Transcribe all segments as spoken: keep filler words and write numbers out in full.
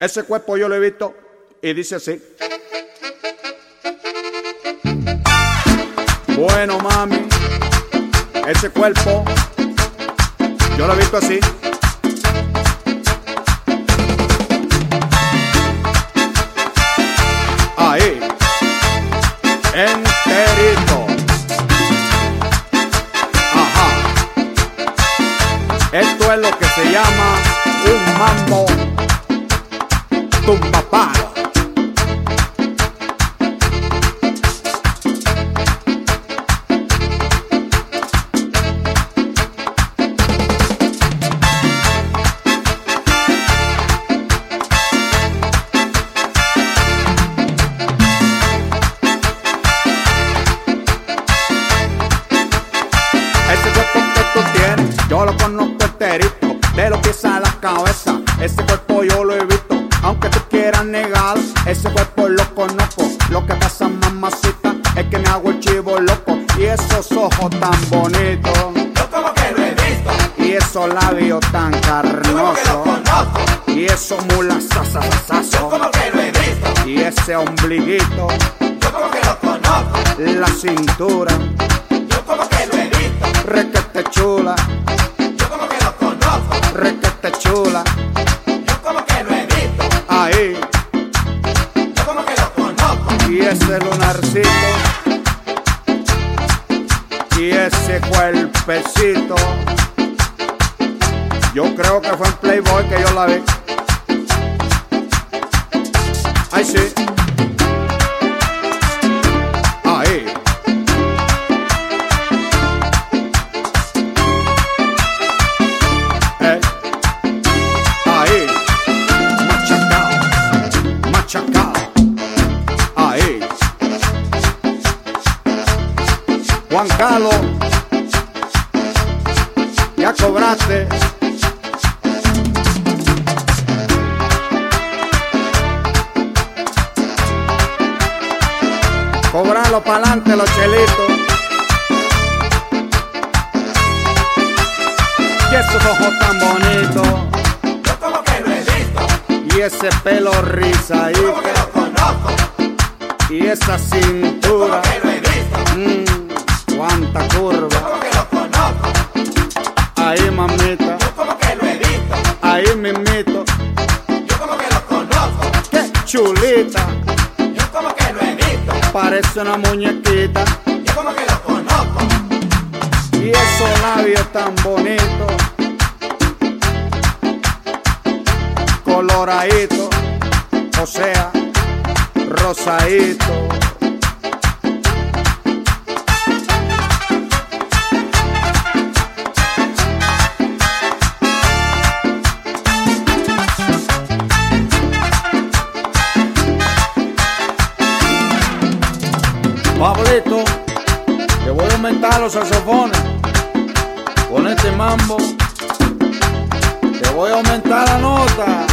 Ese cuerpo yo lo he visto y dice así. Bueno, mami, ese cuerpo yo lo he visto así. Ahí, enterito. Ajá. Esto es lo que se llama un mambo tumbapalo. Yo lo conozco enterito, de los pies a la cabeza. Ese cuerpo yo lo he visto, aunque tú quieras negar. Ese cuerpo lo conozco. Lo que pasa, mamacita, es que me hago el chivo loco. Y esos ojos tan bonitos, yo como que lo he visto. Y esos labios tan carnosos, yo como que lo conozco. Y esos mulasasasazos, yo como que lo he visto. Y ese ombliguito, yo como que lo conozco. La cintura, yo como que lo he visto. Requete chula, requete chula, yo como que lo he visto. Ahí, yo como que lo conozco. Y ese lunarcito, y ese cuerpecito, yo creo que fue en Playboy que yo la vi. Ahí sí. Ahí. Ahí. Juan Carlos, ya cobraste. Cobralo pa'lante los chelitos. Y esos ojos tan bonitos, yo como que lo he visto. Y ese pelo rizadito, yo como que lo conozco. Y esa cintura, yo como que lo he visto. Mmm, cuánta curva, yo como que lo conozco. Ahí, mamita, yo como que lo he visto. Ahí mismito, yo como que lo conozco. Qué chulita, yo como que lo he visto. Parece una muñequita, yo como que lo conozco. Y esos labios tan bonitos, coloradito, o sea, rosadito. Pablito, te voy a aumentar los saxofones con este mambo. Te voy a aumentar la nota.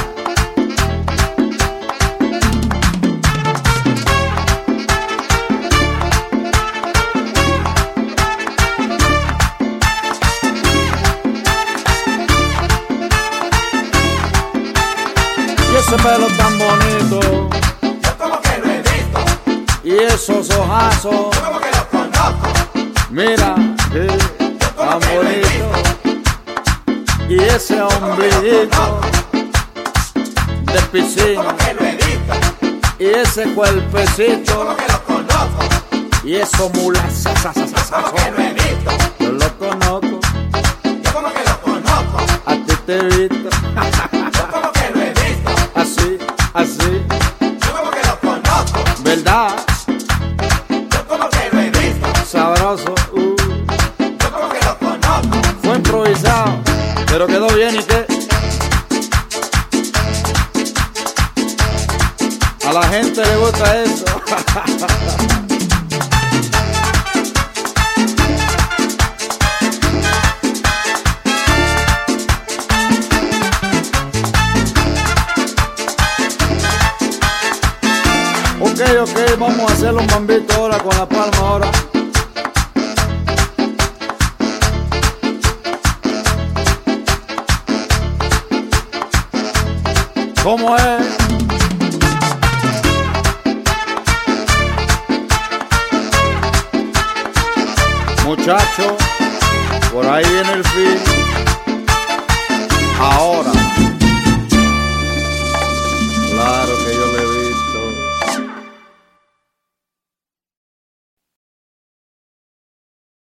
Y ese pelo tan bonito, yo como que lo he visto. Y esos ojazos, yo como que los conozco. Mira, sí, yo como tan que lo he bonito. visto. Y ese ombliguito de Yo piscina, como que lo he visto. Y ese yo cuerpecito, como que los conozco. Y esos mulas, yo como que lo he visto. yo lo conozco, yo como que los conozco. a ti te he visto, yo como que lo he visto. así, así, yo como que los conozco. ¿verdad? yo como que lo he visto. Sabroso, uh. yo como que los conozco. Fue improvisado, pero quedó bien. ¿Y qué? A la gente le gusta eso. Ok, ok, vamos a hacer un mambito ahora con la palma ahora. ¿Cómo es? Muchacho, por ahí viene el fin.